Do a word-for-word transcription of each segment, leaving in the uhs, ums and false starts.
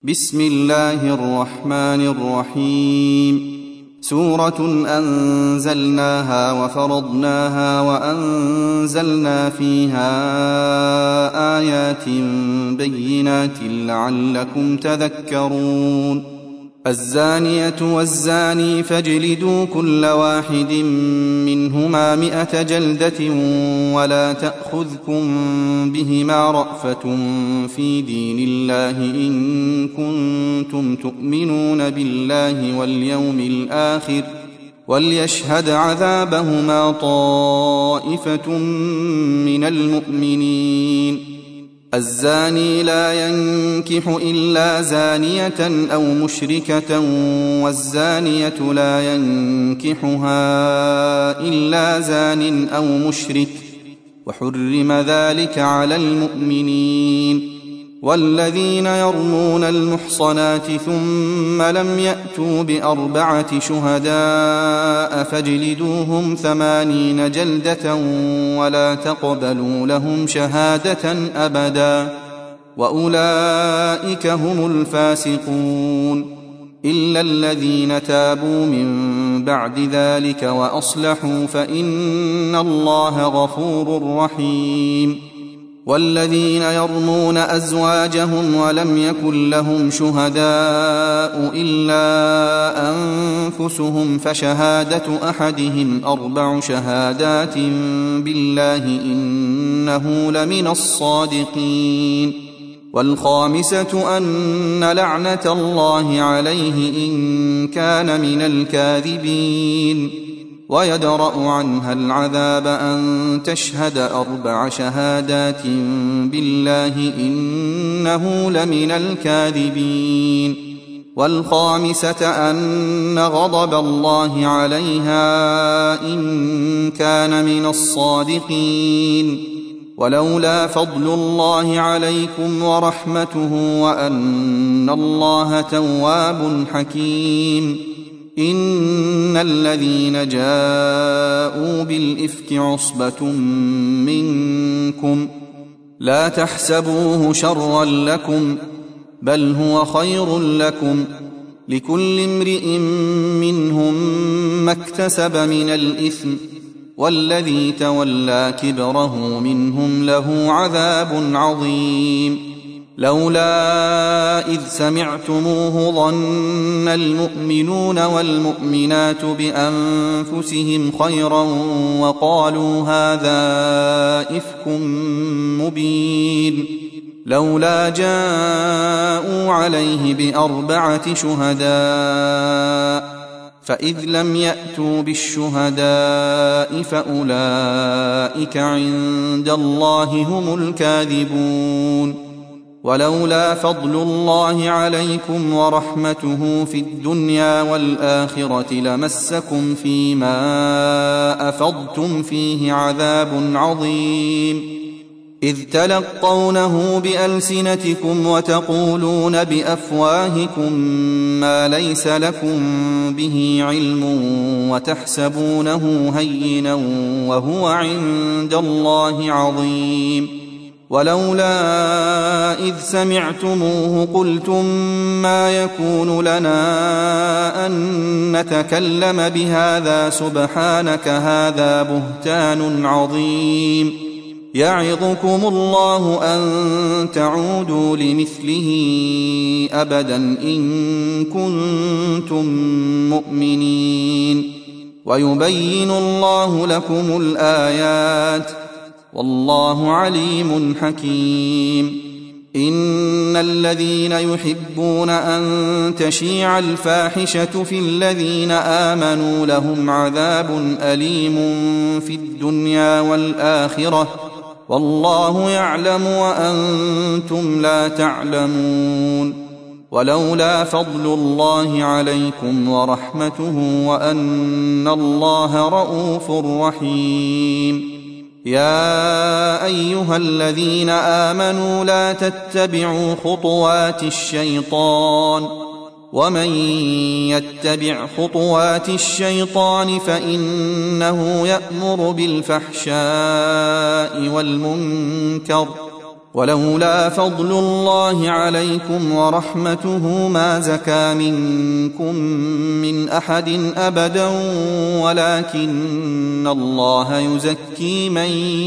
بسم الله الرحمن الرحيم. سورة أنزلناها وفرضناها وأنزلنا فيها آيات بينات لعلكم تذكرون. الزانية والزاني فاجلدوا كل واحد منهما مئة جلدة ولا تأخذكم بهما رأفة في دين الله إن كنتم تؤمنون بالله واليوم الآخر وليشهد عذابهما طائفة من المؤمنين. الزاني لا ينكح إلا زانية أو مشركة والزانية لا ينكحها إلا زان أو مشرك وحرم ذلك على المؤمنين. والذين يرمون المحصنات ثم لم يأتوا بأربعة شهداء فاجلدوهم ثمانين جلدة ولا تقبلوا لهم شهادة أبدا وأولئك هم الفاسقون. إلا الذين تابوا من بعد ذلك وأصلحوا فإن الله غفور رحيم. والذين يرمون أزواجهم ولم يكن لهم شهداء إلا أنفسهم فشهادة أحدهم أربع شهادات بالله إنه لمن الصادقين. والخامسة أن لعنة الله عليه إن كان من الكاذبين. ويدرأ عنها العذاب أن تشهد أربع شهادات بالله إنه لمن الكاذبين. والخامسة أن غضب الله عليها إن كان من الصادقين. ولولا فضل الله عليكم ورحمته وأن الله تواب حكيم. إن الذين جاءوا بالإفك عصبة منكم لا تحسبوه شرا لكم بل هو خير لكم لكل امرئ منهم ما اكتسب من الإثم والذي تولى كبره منهم له عذاب عظيم. لولا إذ سمعتموه ظن المؤمنون والمؤمنات بأنفسهم خيرا وقالوا هذا إفك مبين. لولا جاءوا عليه بأربعة شهداء فإذ لم يأتوا بالشهداء فأولئك عند الله هم الكاذبون. ولولا فضل الله عليكم ورحمته في الدنيا والآخرة لمسكم فيما أفضتم فيه عذاب عظيم. إذ تلقونه بألسنتكم وتقولون بأفواهكم ما ليس لكم به علم وتحسبونه هينا وهو عند الله عظيم. ولولا إذ سمعتموه قلتم ما يكون لنا أن نتكلم بهذا سبحانك هذا بهتان عظيم. يعظكم الله أن تعودوا لمثله أبدا إن كنتم مؤمنين. ويبين الله لكم الآيات والله عليم حكيم. إن الذين يحبون أن تشيع الفاحشة في الذين آمنوا لهم عذاب أليم في الدنيا والآخرة والله يعلم وأنتم لا تعلمون. ولولا فضل الله عليكم ورحمته وأن الله رءوف رحيم. يا أيها الذين آمنوا لا تتبعوا خطوات الشيطان ومن يتبع خطوات الشيطان فإنه يأمر بالفحشاء والمنكر ولولا فضل الله عليكم ورحمته ما زكى منكم من أحد أبدا ولكن الله يزكي من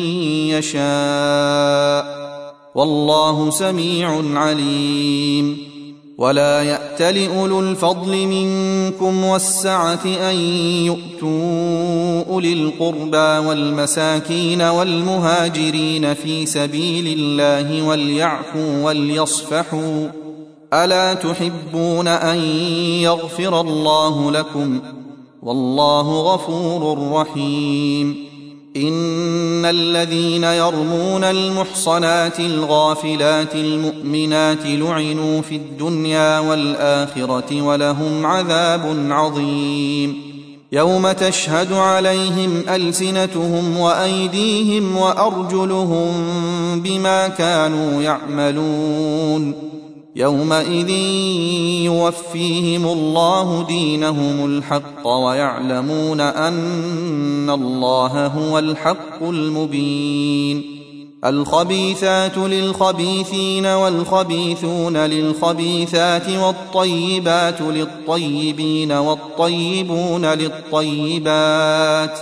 يشاء والله سميع عليم. ولا يأتل أولو الفضل منكم والسعة أن يؤتوا أولي القربى والمساكين والمهاجرين في سبيل الله وليعفوا وليصفحوا ألا تحبون أن يغفر الله لكم والله غفور رحيم. إن الذين يرمون المحصنات الغافلات المؤمنات لعنوا في الدنيا والآخرة ولهم عذاب عظيم. يوم تشهد عليهم ألسنتهم وأيديهم وأرجلهم بما كانوا يعملون يومئذ يوفيهم الله دينهم الحق ويعلمون أن الله هو الحق المبين. الخبيثات للخبيثين والخبيثون للخبيثات والطيبات للطيبين والطيبون للطيبات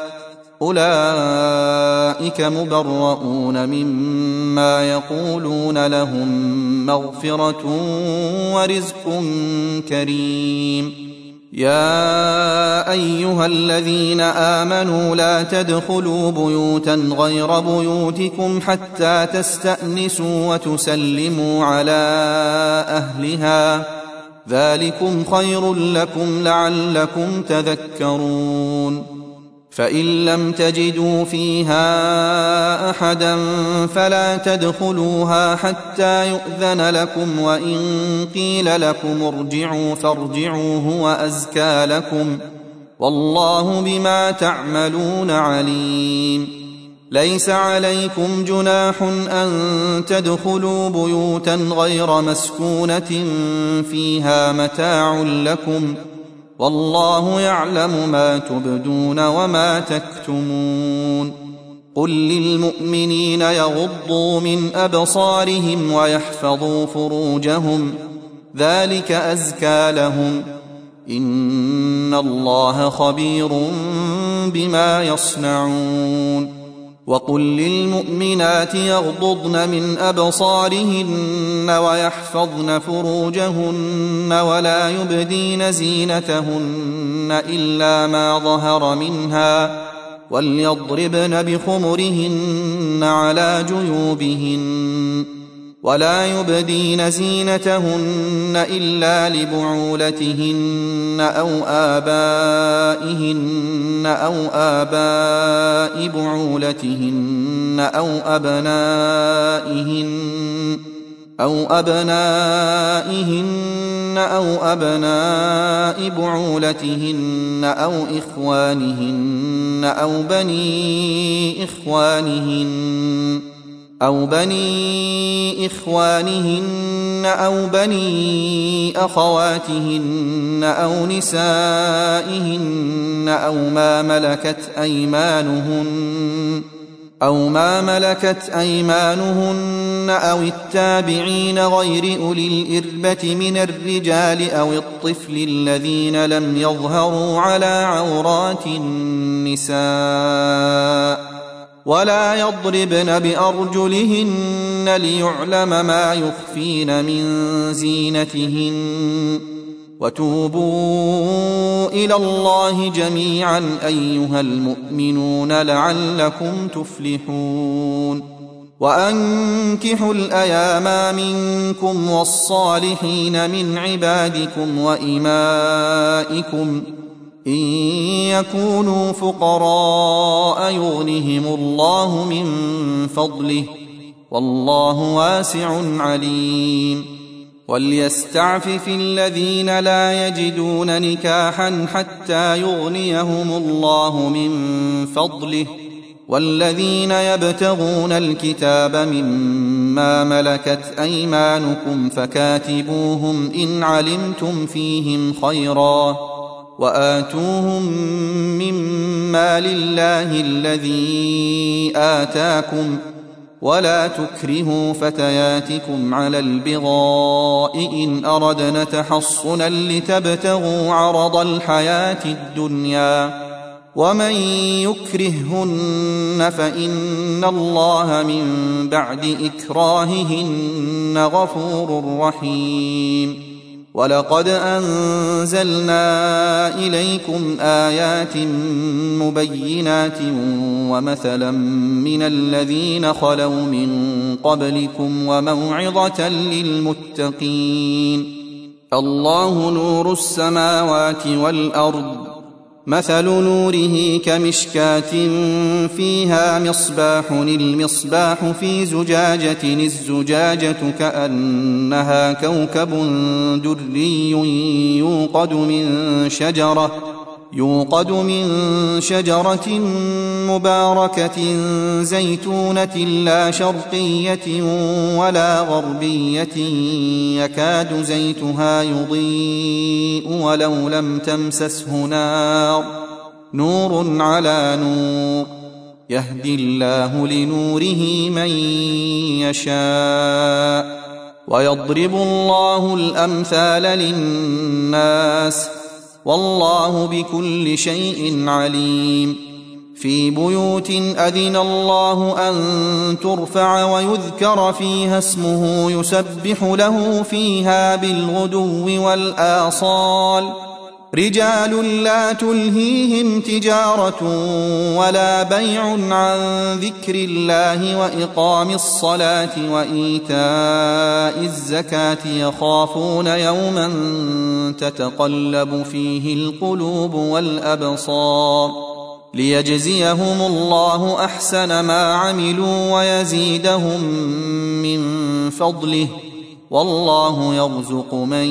أولئك مبرؤون مما يقولون لهم مغفرة ورزق كريم. يا أيها الذين آمنوا لا تدخلوا بيوتا غير بيوتكم حتى تستأنسوا وتسلموا على أهلها ذلكم خير لكم لعلكم تذكرون. فإن لم تجدوا فيها أحدا فلا تدخلوها حتى يؤذن لكم وإن قيل لكم ارجعوا فارجعوا هو أزكى لكم والله بما تعملون عليم. ليس عليكم جناح أن تدخلوا بيوتا غير مسكونة فيها متاع لكم والله يعلم ما تبدون وما تكتمون. قل للمؤمنين يغضوا من أبصارهم ويحفظوا فروجهم ذلك أزكى لهم إن الله خبير بما يصنعون. وقل للمؤمنات يغضضن من أبصارهن ويحفظن فروجهن ولا يبدين زينتهن إلا ما ظهر منها وليضربن بخمرهن على جيوبهن ولا يبدين زينتهن إلا لبعولتهن أو آبائهن أو آباء بعولتهن أو أبنائهن أو أبنائهن أو أبناء بعولتهن أو إخوانهن أو بني إخوانهن أو بني إخوانهن أو بني أخواتهن أو نسائهن أو ما ملكت أيمانهن أو ما ملكت أيمانهن أو التابعين غير أولي الإربة من الرجال أو الطفل الذين لم يظهروا على عورات النساء ولا يضربن بأرجلهن ليعلم ما يخفين من زينتهن وتوبوا إلى الله جميعا أيها المؤمنون لعلكم تفلحون. وأنكحوا الأيام منكم والصالحين من عبادكم وإمائكم إن يكونوا فقراء يغنهم الله من فضله والله واسع عليم. وليستعفف الذين لا يجدون نكاحا حتى يغنيهم الله من فضله والذين يبتغون الكتاب مما ملكت أيمانكم فكاتبوهم إن علمتم فيهم خيرا وآتوهم مما لله الذي آتاكم ولا تكرهوا فتياتكم على البغاء إن أردنا تحصنا لتبتغوا عرض الحياة الدنيا ومن يكرههن فإن الله من بعد إكراههن غفور رحيم ولقد أنزلنا إليكم آيات مبينات ومثلا من الذين خلوا من قبلكم وموعظة للمتقين الله نور السماوات والأرض مثل نوره كمشكاة فيها مصباح المصباح في زجاجة الزجاجة كأنها كوكب دري يوقد من شجرة يوقد من شجرة مباركة زيتونة لا شرقية ولا غربية يكاد زيتها يضيء ولو لم تمسسه نار نور على نور يهدي الله لنوره من يشاء ويضرب الله الأمثال للناس والله بكل شيء عليم في بيوت أذن الله أن ترفع ويذكر فيها اسمه يسبح له فيها بالغدو والآصال رجال لا تلهيهم تجارة ولا بيع عن ذكر الله وإقام الصلاة وإيتاء الزكاة يخافون يوما تتقلب فيه القلوب والأبصار ليجزيهم الله أحسن ما عملوا ويزيدهم من فضله والله يرزق من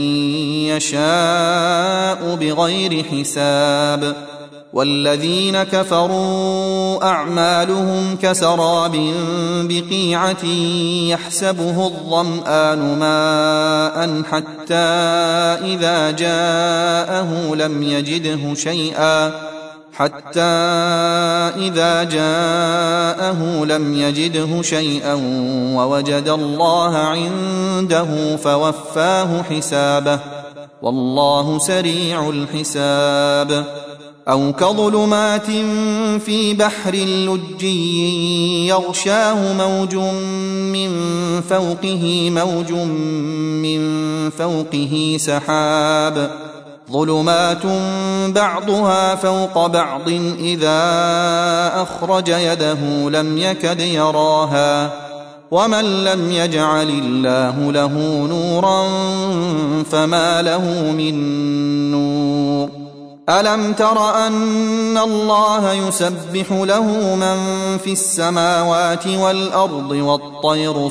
يشاء بغير حساب والذين كفروا أعمالهم كسراب بقيعة يحسبه الظمآن ماء حتى إذا جاءه لم يجده شيئا حتى إذا جاءه لم يجده شيئا ووجد الله عنده فوفاه حسابه والله سريع الحساب أو كظلمات في بحر لجي يغشاه موج من فوقه موج من فوقه سحاب ظلمات بعضها فوق بعض إذا أخرج يده لم يكد يراها ومن لم يجعل الله له نورا فما له من نور ألم تر أن الله يسبح له من في السماوات والأرض والطير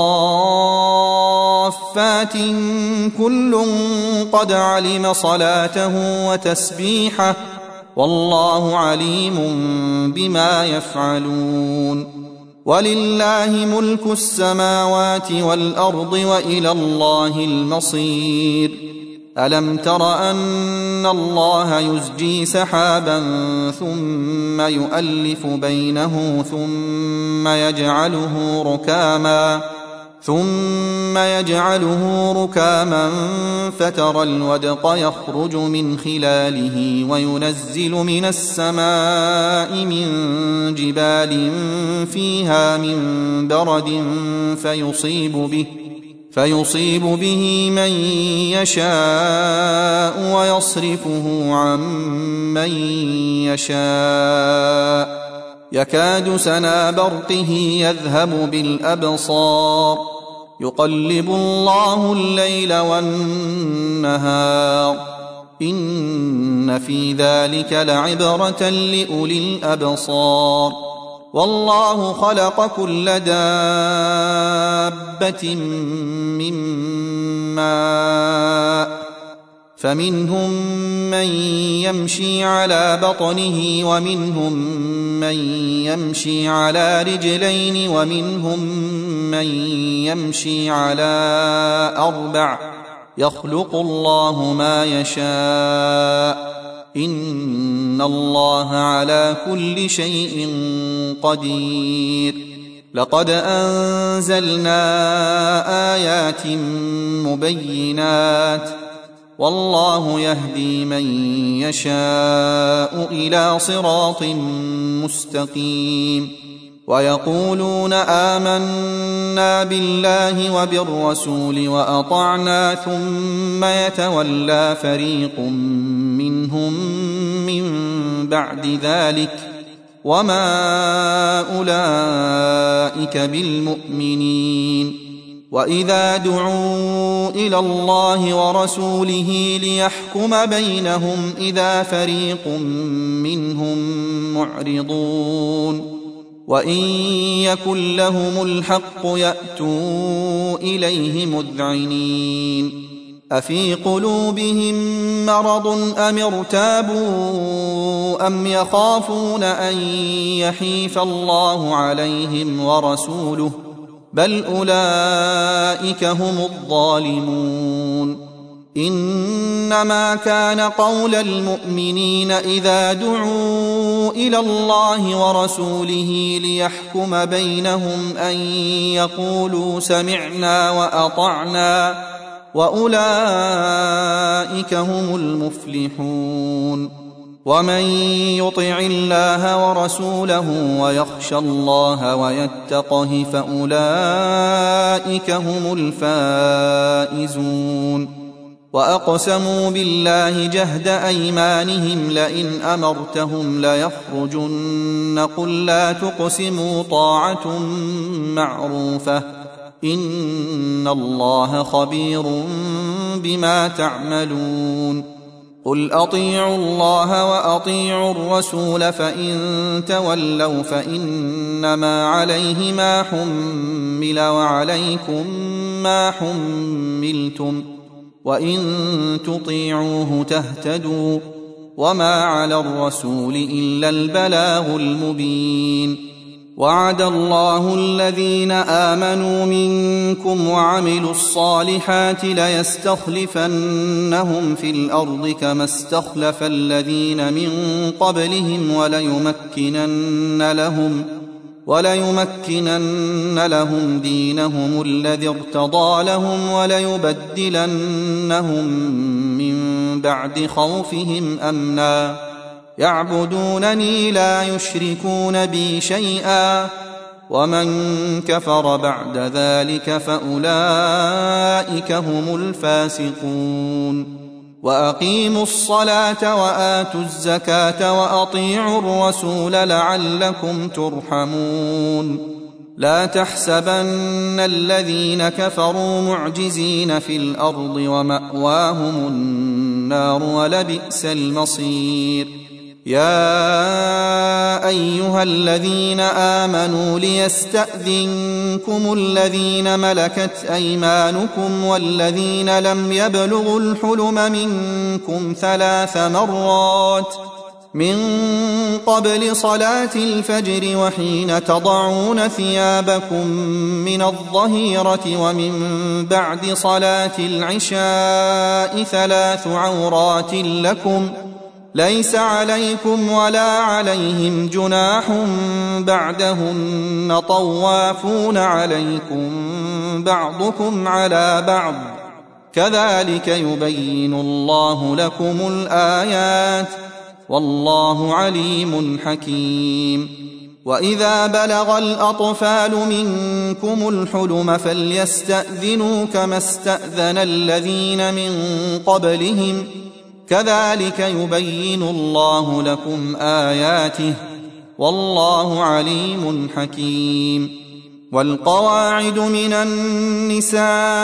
صافات كل قد علم صلاته وتسبيحه والله عليم بما يفعلون ولله ملك السماوات والأرض وإلى الله المصير ألم تر أن الله يزجي سحابا ثم يؤلف بينه ثم يجعله ركاما ثم يجعله ركاما فترى الودق يخرج من خلاله وينزل من السماء من جبال فيها من برد فيصيب به فيصيب به من يشاء ويصرفه عن من يشاء يكاد سنا برقه يذهب بالأبصار يقلب الله الليل والنهار إن في ذلك لعبرة لأولي الأبصار والله خلق كل دابة من ماء فمنهم من يمشي على بطنه ومنهم من يمشي على رجلين ومنهم من يمشي على أربع يخلق الله ما يشاء إن الله على كل شيء قدير لقد أنزلنا آيات مبينات والله يهدي من يشاء إلى صراط مستقيم ويقولون آمنا بالله وبالرسول وأطعنا ثم يتولى فريق منهم من بعد ذلك وما أولئك بالمؤمنين وإذا دعوا إلى الله ورسوله ليحكم بينهم إذا فريق منهم معرضون وإن يكن لهم الحق يأتوا إليه مذعنين أفي قلوبهم مرض أم ارتابوا أم يخافون أن يحيف الله عليهم ورسوله بل أولئك هم الظالمون إنما كان قول المؤمنين إذا دعوا إلى الله ورسوله ليحكم بينهم أن يقولوا سمعنا وأطعنا وأولئك هم المفلحون ومن يطع الله ورسوله ويخشى الله ويتقه فأولئك هم الفائزون وأقسموا بالله جهد أيمانهم لئن أمرتهم ليخرجن قل لا تقسموا طاعة معروفة إن الله خبير بما تعملون قل أطيعوا الله وأطيعوا الرسول فإن تولوا فإنما عليه ما حمل وعليكم ما حملتم وإن تطيعوه تهتدوا وما على الرسول إلا البلاغ المبين وعد الله الذين آمنوا منكم وعملوا الصالحات ليستخلفنهم في الأرض كما استخلف الذين من قبلهم وليمكنن لهم وليمكنن لهم دينهم الذي ارتضى لهم وليبدلنهم من بعد خوفهم أمنا يعبدونني لا يشركون بي شيئا ومن كفر بعد ذلك فأولئك هم الفاسقون وأقيموا الصلاة وآتوا الزكاة وأطيعوا الرسول لعلكم ترحمون لا تحسبن الذين كفروا معجزين في الأرض ومأواهم النار ولبئس المصير يا أيها الذين آمنوا ليستأذنكم الذين ملكت أيمانكم والذين لم يبلغوا الحلم منكم ثلاث مرات من قبل صلاة الفجر وحين تضعون ثيابكم من الظهيرة ومن بعد صلاة العشاء ثلاث عورات لكم ليس عليكم ولا عليهم جناح بعدهن طوافون عليكم بعضكم على بعض كذلك يبين الله لكم الآيات والله عليم حكيم وإذا بلغ الأطفال منكم الحلم فليستأذنوا كما استأذن الذين من قبلهم كذلك يبين الله لكم آياته والله عليم حكيم والقواعد من النساء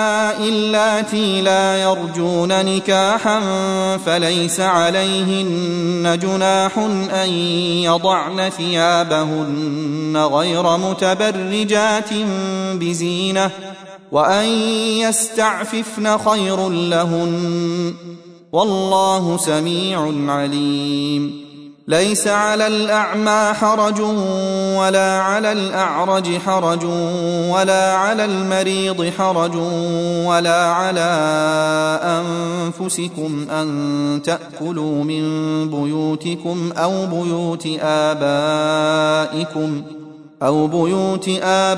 اللاتي لا يرجون نكاحا فليس عليهن جناح أن يضعن ثيابهن غير متبرجات بزينة وأن يستعففن خير لهن والله سميع عليم ليس على الأعمى حرج ولا على الأعرج حرج ولا على المريض حرج ولا على أنفسكم أن تأكلوا من بيوتكم أو بيوت آبائكم أو بيوت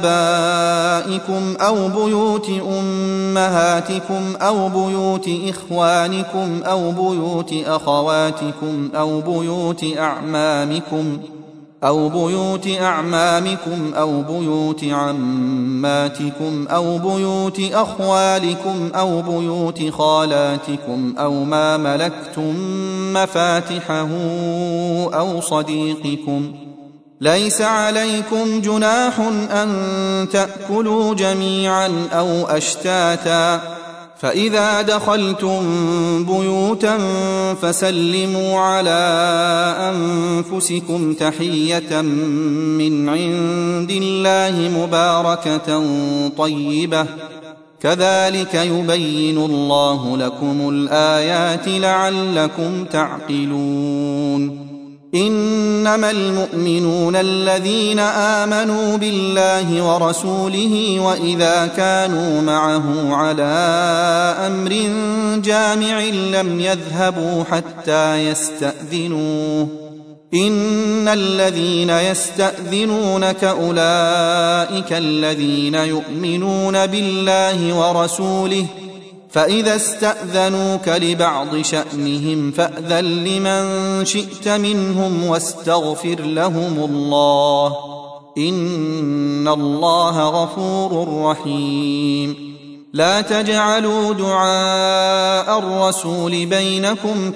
آبائكم أو بيوت أمهاتكم أو بيوت إخوانكم أو بيوت أخواتكم أو بيوت أعمامكم أو بيوت أعمامكم أو بيوت عماتكم أو بيوت أخوالكم أو بيوت خالاتكم أو ما ملكتم مفاتحه أو صديقكم. ليس عليكم جناح أن تأكلوا جميعا أو أشتاتا، فإذا دخلتم بيوتا فسلموا على أنفسكم تحية من عند الله مباركة طيبة، كذلك يبين الله لكم الآيات لعلكم تعقلون. إنما المؤمنون الذين آمنوا بالله ورسوله وإذا كانوا معه على أمر جامع لم يذهبوا حتى يستأذنوه. إن الذين يستأذنونك أولئك الذين يؤمنون بالله ورسوله، فإذا استأذنوك لبعض شأنهم فأذن لمن شئت منهم واستغفر لهم الله، إن الله غفور رحيم. لا تجعلوا دعاء الرسول بينكم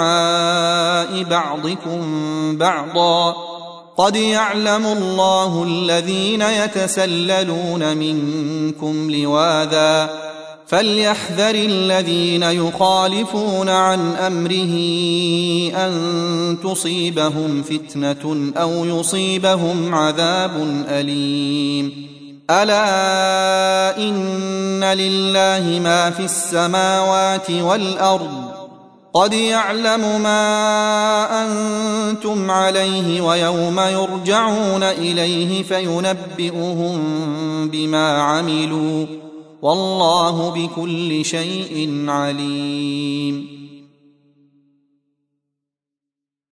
كدعاء بعضكم بعضا، قد يعلم الله الذين يتسللون منكم لواذا، فليحذر الذين يخالفون عن أمره أن تصيبهم فتنة أو يصيبهم عذاب أليم. ألا إن لله ما في السماوات والأرض، قد يعلم ما أنتم عليه ويوم يرجعون إليه فينبئهم بما عملوا، والله بكل شيء عليم.